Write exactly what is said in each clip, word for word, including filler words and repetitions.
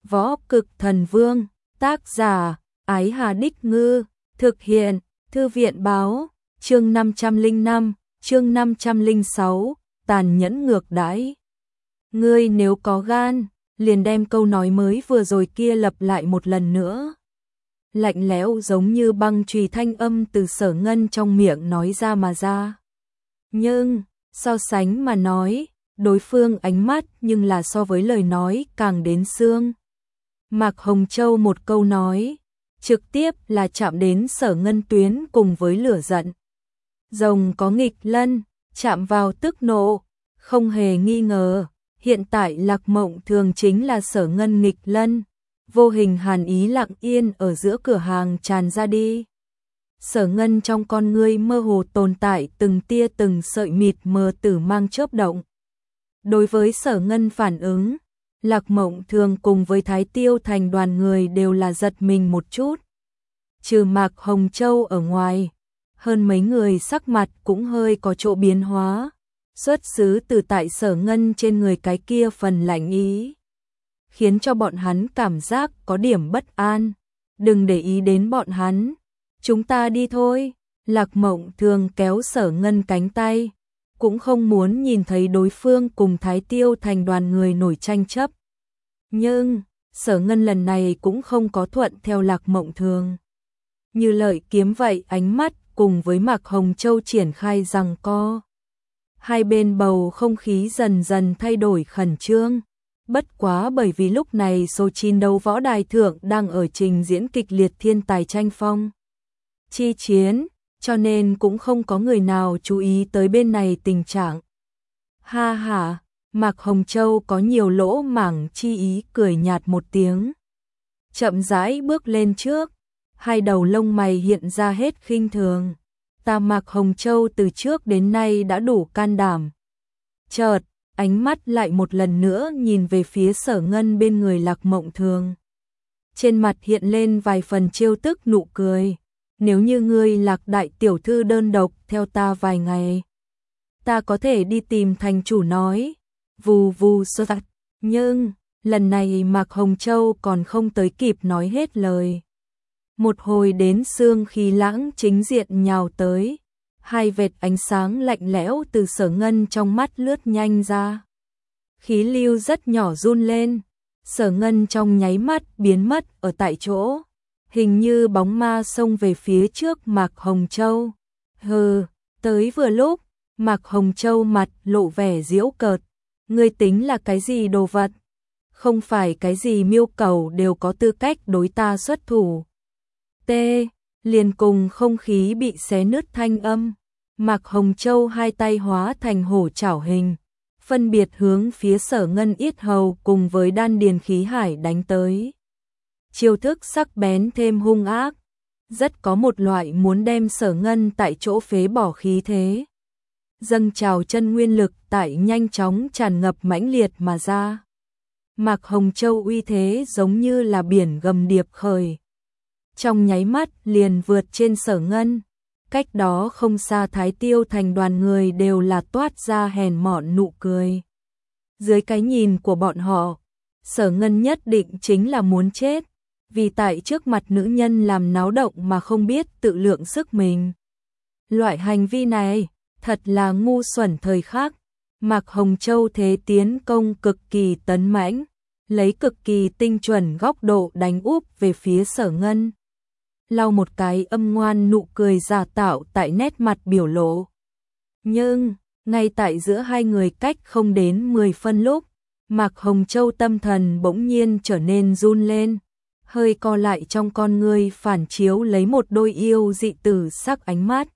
Võ Cực Thần Vương, tác giả, Ái Hà Đích Ngư, thực hiện, Thư viện báo, chương năm trăm lẻ năm, chương năm trăm lẻ sáu, tàn nhẫn ngược đãi. Ngươi nếu có gan, liền đem câu nói mới vừa rồi kia lặp lại một lần nữa. Lạnh lẽo giống như băng chùy thanh âm từ Sở Ngân trong miệng nói ra mà ra. Nhưng, so sánh mà nói, đối phương ánh mắt nhưng là so với lời nói càng đến xương. Mạc Hồng Châu một câu nói, trực tiếp là chạm đến Sở Ngân tuyến cùng với lửa giận. Rồng có nghịch lân, chạm vào tức nộ, không hề nghi ngờ, hiện tại Lạc Mộng Thường chính là Sở Ngân nghịch lân. Vô hình hàn ý lặng yên ở giữa cửa hàng tràn ra đi. Sở Ngân trong con ngươi mơ hồ tồn tại từng tia từng sợi mịt mờ tử mang chớp động. Đối với Sở Ngân phản ứng, Lạc Mộng Thường cùng với Thái Tiêu Thành đoàn người đều là giật mình một chút. Trừ Mạc Hồng Châu ở ngoài, hơn mấy người sắc mặt cũng hơi có chỗ biến hóa, xuất xứ từ tại Sở Ngân trên người cái kia phần lạnh ý, khiến cho bọn hắn cảm giác có điểm bất an. Đừng để ý đến bọn hắn, chúng ta đi thôi. Lạc Mộng Thường kéo Sở Ngân cánh tay, cũng không muốn nhìn thấy đối phương cùng Thái Tiêu Thành đoàn người nổi tranh chấp. Nhưng, Sở Ngân lần này cũng không có thuận theo Lạc Mộng Thường. Như lợi kiếm vậy ánh mắt cùng với Mạc Hồng Châu triển khai giằng co. Hai bên bầu không khí dần dần thay đổi khẩn trương. Bất quá bởi vì lúc này số chín đấu võ đài thượng đang ở trình diễn kịch liệt thiên tài tranh phong chi chiến, cho nên cũng không có người nào chú ý tới bên này tình trạng. Ha ha, Mạc Hồng Châu có nhiều lỗ mảng chi ý cười nhạt một tiếng. Chậm rãi bước lên trước, hai đầu lông mày hiện ra hết khinh thường. Ta Mạc Hồng Châu từ trước đến nay đã đủ can đảm. Chợt, ánh mắt lại một lần nữa nhìn về phía Sở Ngân bên người Lạc Mộng Thường. Trên mặt hiện lên vài phần trêu tức nụ cười. Nếu như ngươi Lạc đại tiểu thư đơn độc theo ta vài ngày, ta có thể đi tìm thành chủ nói. Vù vù sơ tạch. Nhưng, lần này Mạc Hồng Châu còn không tới kịp nói hết lời. Một hồi đến xương khí lãng chính diện nhào tới. Hai vệt ánh sáng lạnh lẽo từ Sở Ngân trong mắt lướt nhanh ra. Khí lưu rất nhỏ run lên. Sở Ngân trong nháy mắt biến mất ở tại chỗ. Hình như bóng ma xông về phía trước Mạc Hồng Châu. Hừ, tới vừa lúc, Mạc Hồng Châu mặt lộ vẻ giễu cợt. Ngươi tính là cái gì đồ vật? Không phải cái gì miêu cầu đều có tư cách đối ta xuất thủ. T. Liền cùng không khí bị xé nứt thanh âm. Mạc Hồng Châu hai tay hóa thành hổ chảo hình, phân biệt hướng phía Sở Ngân yết hầu cùng với đan điền khí hải đánh tới. Chiêu thức sắc bén thêm hung ác, rất có một loại muốn đem Sở Ngân tại chỗ phế bỏ khí thế. Dâng trào chân nguyên lực tại nhanh chóng tràn ngập mãnh liệt mà ra. Mạc Hồng Châu uy thế giống như là biển gầm điệp khởi. Trong nháy mắt liền vượt trên Sở Ngân. Cách đó không xa Thái Tiêu Thành đoàn người đều là toát ra hèn mọn nụ cười. Dưới cái nhìn của bọn họ, Sở Ngân nhất định chính là muốn chết, vì tại trước mặt nữ nhân làm náo động mà không biết tự lượng sức mình. Loại hành vi này, thật là ngu xuẩn thời khắc. Mạc Hồng Châu thế tiến công cực kỳ tấn mãnh, lấy cực kỳ tinh chuẩn góc độ đánh úp về phía Sở Ngân. Lau một cái âm ngoan nụ cười giả tạo tại nét mặt biểu lộ. Nhưng, ngay tại giữa hai người cách không đến mười phân lúc, Mạc Hồng Châu tâm thần bỗng nhiên trở nên run lên, hơi co lại trong con ngươi phản chiếu lấy một đôi yêu dị tử sắc ánh mắt.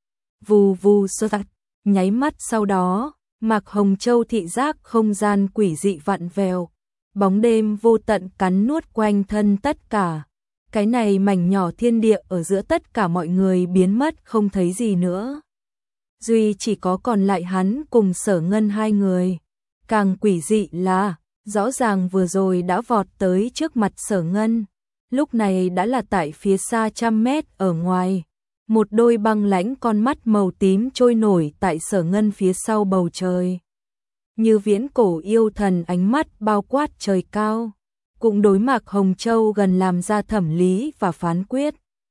Vù vù sơ tạch, nháy mắt sau đó, Mạc Hồng Châu thị giác không gian quỷ dị vặn vẹo, bóng đêm vô tận cắn nuốt quanh thân tất cả. Cái này mảnh nhỏ thiên địa ở giữa tất cả mọi người biến mất không thấy gì nữa. Duy chỉ có còn lại hắn cùng Sở Ngân hai người. Càng quỷ dị là, rõ ràng vừa rồi đã vọt tới trước mặt Sở Ngân, lúc này đã là tại phía xa trăm mét ở ngoài. Một đôi băng lãnh con mắt màu tím trôi nổi tại Sở Ngân phía sau bầu trời. Như viễn cổ yêu thần ánh mắt bao quát trời cao. cũng đối Mạc Hồng Châu gần làm ra thẩm lý và phán quyết.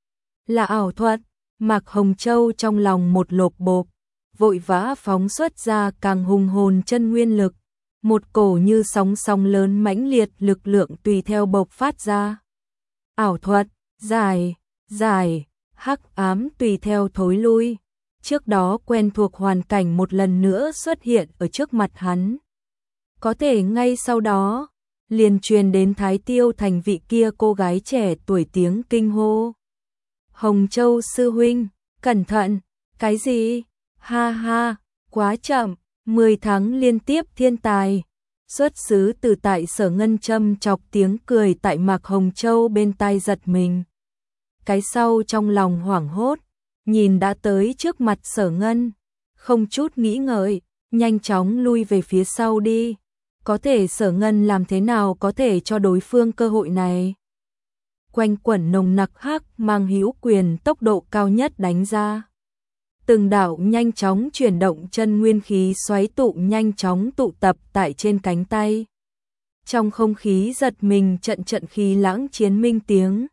Là ảo thuật, Mạc Hồng Châu trong lòng một lộp bộp, vội vã phóng xuất ra càng hùng hồn chân nguyên lực, một cổ như sóng sóng lớn mãnh liệt lực lượng tùy theo bộc phát ra. Ảo thuật, giải, giải, hắc ám tùy theo thối lui. Trước đó quen thuộc hoàn cảnh một lần nữa xuất hiện ở trước mặt hắn. Có thể ngay sau đó, liền truyền đến Thái Tiêu Thành vị kia cô gái trẻ tuổi tiếng kinh hô. Hồng Châu sư huynh, cẩn thận, cái gì? Ha ha, quá chậm, mười tháng liên tiếp thiên tài. Xuất xứ từ tại Sở Ngân châm chọc tiếng cười tại Mạc Hồng Châu bên tai giật mình. Cái sau trong lòng hoảng hốt, nhìn đã tới trước mặt Sở Ngân, không chút nghĩ ngợi, nhanh chóng lui về phía sau đi. Có thể Sở Ngân làm thế nào có thể cho đối phương cơ hội này? Quanh quẩn nồng nặc hắc mang hữu quyền tốc độ cao nhất đánh ra. Từng đạo nhanh chóng chuyển động chân nguyên khí xoáy tụ nhanh chóng tụ tập tại trên cánh tay. Trong không khí giật mình trận trận khí lãng chiến minh tiếng.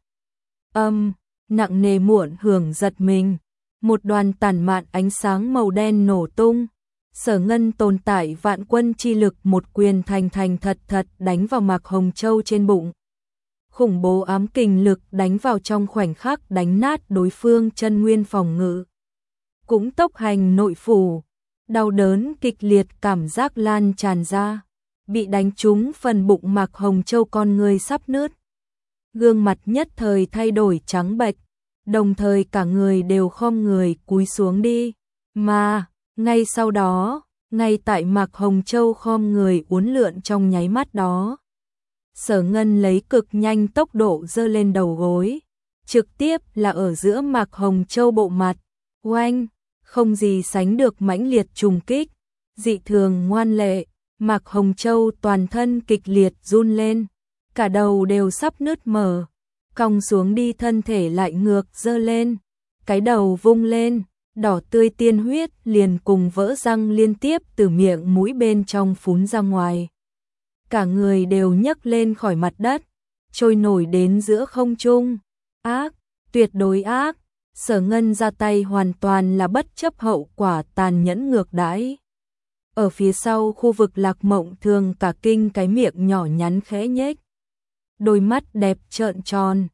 Âm, nặng nề muộn hưởng giật mình. Một đoàn tản mạn ánh sáng màu đen nổ tung. Sở Ngân tồn tại vạn quân chi lực một quyền thành thành thật thật đánh vào Mạc Hồng Châu trên bụng. Khủng bố ám kình lực đánh vào trong khoảnh khắc đánh nát đối phương chân nguyên phòng ngự. Cũng tốc hành nội phủ, đau đớn kịch liệt cảm giác lan tràn ra, bị đánh trúng phần bụng Mạc Hồng Châu con người sắp nứt. Gương mặt nhất thời thay đổi trắng bệch, đồng thời cả người đều khom người cúi xuống đi, mà ngay sau đó, ngay tại Mạc Hồng Châu khom người uốn lượn trong nháy mắt đó, Sở Ngân lấy cực nhanh tốc độ giơ lên đầu gối, trực tiếp là ở giữa Mạc Hồng Châu bộ mặt, oanh, không gì sánh được mãnh liệt trùng kích, dị thường ngoan lệ, Mạc Hồng Châu toàn thân kịch liệt run lên, cả đầu đều sắp nứt mở, cong xuống đi thân thể lại ngược giơ lên, cái đầu vung lên, đỏ tươi tiên huyết liền cùng vỡ răng liên tiếp từ miệng mũi bên trong phún ra ngoài. Cả người đều nhấc lên khỏi mặt đất, trôi nổi đến giữa không trung. Ác, tuyệt đối ác. Sở Ngân ra tay hoàn toàn là bất chấp hậu quả tàn nhẫn ngược đãi. Ở phía sau khu vực Lạc Mộng Thường cả kinh cái miệng nhỏ nhắn khẽ nhếch, đôi mắt đẹp trợn tròn,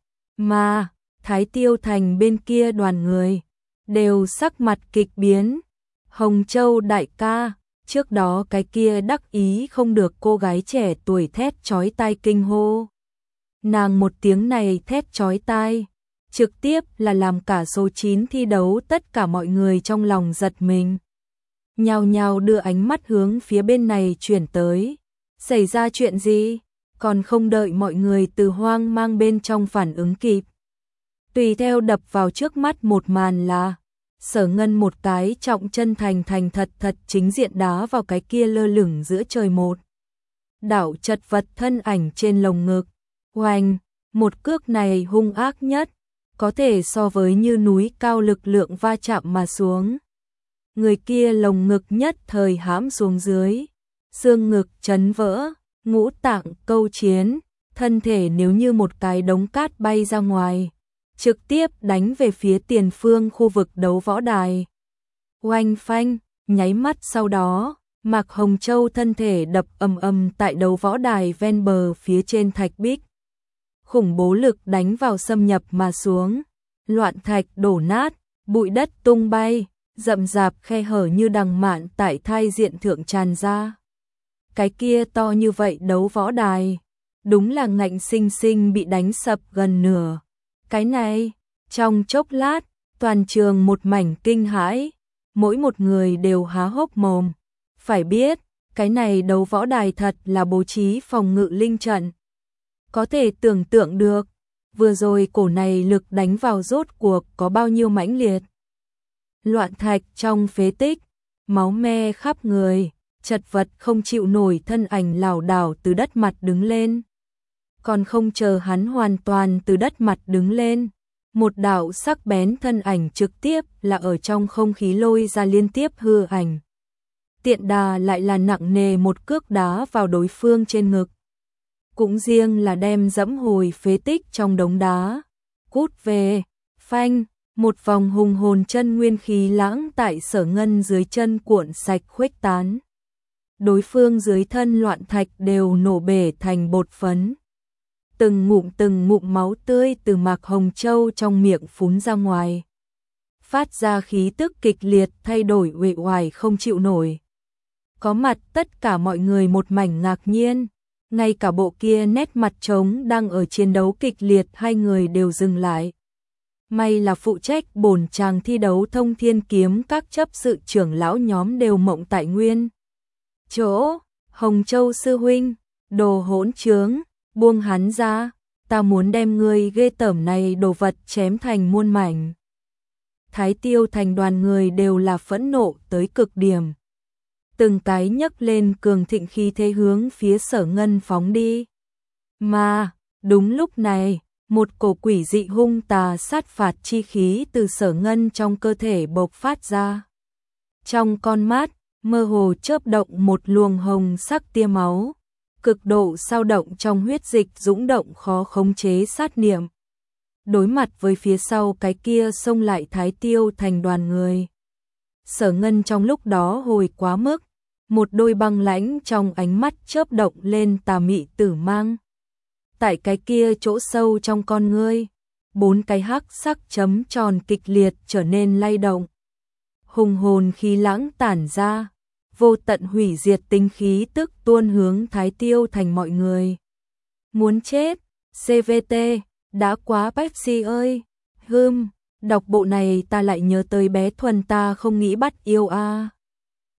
mà Thái Tiêu Thành bên kia đoàn người đều sắc mặt kịch biến. Hồng Châu đại ca, trước đó cái kia đắc ý không được cô gái trẻ tuổi thét chói tai kinh hô. Nàng một tiếng này thét chói tai, trực tiếp là làm cả số chín thi đấu tất cả mọi người trong lòng giật mình. Nhao nhao đưa ánh mắt hướng phía bên này chuyển tới. Xảy ra chuyện gì? Còn không đợi mọi người từ hoang mang bên trong phản ứng kịp. Tùy theo đập vào trước mắt một màn là Sở Ngân một cái trọng chân thành thành thật thật chính diện đá vào cái kia lơ lửng giữa trời một đảo chật vật thân ảnh trên lồng ngực. Oanh, một cước này hung ác nhất, có thể so với như núi cao lực lượng va chạm mà xuống. Người kia lồng ngực nhất thời hãm xuống dưới, xương ngực chấn vỡ, ngũ tạng câu chiến, thân thể nếu như một cái đống cát bay ra ngoài, trực tiếp đánh về phía tiền phương khu vực đấu võ đài. Oanh phanh, nháy mắt sau đó, Mạc Hồng Châu thân thể đập ầm ầm tại đấu võ đài ven bờ phía trên thạch bích. Khủng bố lực đánh vào xâm nhập mà xuống, loạn thạch đổ nát, bụi đất tung bay, rậm rạp khe hở như đằng mạn tại thai diện thượng tràn ra. Cái kia to như vậy đấu võ đài, đúng là ngạnh sinh sinh bị đánh sập gần nửa. Cái này, trong chốc lát, toàn trường một mảnh kinh hãi, mỗi một người đều há hốc mồm. Phải biết, cái này đấu võ đài thật là bố trí phòng ngự linh trận. Có thể tưởng tượng được, vừa rồi cổ này lực đánh vào rốt cuộc có bao nhiêu mãnh liệt. Loạn thạch trong phế tích, máu me khắp người, chật vật không chịu nổi thân ảnh lảo đảo từ đất mặt đứng lên. Còn không chờ hắn hoàn toàn từ đất mặt đứng lên, một đạo sắc bén thân ảnh trực tiếp là ở trong không khí lôi ra liên tiếp hư ảnh. Tiện đà lại là nặng nề một cước đá vào đối phương trên ngực. cũng riêng là đem dẫm hồi phế tích trong đống đá. Cút về, phanh, một vòng hùng hồn chân nguyên khí lãng tại Sở Ngân dưới chân cuộn sạch khuếch tán. Đối phương dưới thân loạn thạch đều nổ bể thành bột phấn. Từng ngụm từng ngụm máu tươi từ Mạc Hồng Châu trong miệng phún ra ngoài. Phát ra khí tức kịch liệt thay đổi uể oải không chịu nổi. Có mặt tất cả mọi người một mảnh ngạc nhiên, ngay cả bộ kia nét mặt trống đang ở chiến đấu kịch liệt hai người đều dừng lại. May là phụ trách bổn chàng thi đấu Thông Thiên Kiếm các chấp sự trưởng lão nhóm đều mộng tại nguyên chỗ. Hồng Châu sư huynh, đồ hỗn trướng, buông hắn ra, ta muốn đem ngươi ghê tởm này đồ vật chém thành muôn mảnh. Thái Tiêu thành đoàn người đều là phẫn nộ tới cực điểm. Từng cái nhấc lên cường thịnh khí thế hướng phía Sở Ngân phóng đi. Mà, đúng lúc này, một cổ quỷ dị hung tà sát phạt chi khí từ Sở Ngân trong cơ thể bộc phát ra. Trong con mắt, mơ hồ chớp động một luồng hồng sắc tia máu, cực độ sao động trong huyết dịch dũng động khó khống chế sát niệm. Đối mặt với phía sau cái kia xông lại Thái Tiêu thành đoàn người. Sở Ngân trong lúc đó hồi quá mức, một đôi băng lãnh trong ánh mắt chớp động lên tà mị tử mang. Tại cái kia chỗ sâu trong con ngươi, bốn cái hắc sắc chấm tròn kịch liệt trở nên lay động. Hùng hồn khí lãng tản ra, vô tận hủy diệt tinh khí tức tuôn hướng Thái Tiêu thành mọi người. Muốn chết, xê vê tê, đã quá Pepsi ơi, hưm, đọc bộ này ta lại nhớ tới bé Thuần ta không nghĩ bắt yêu a. À.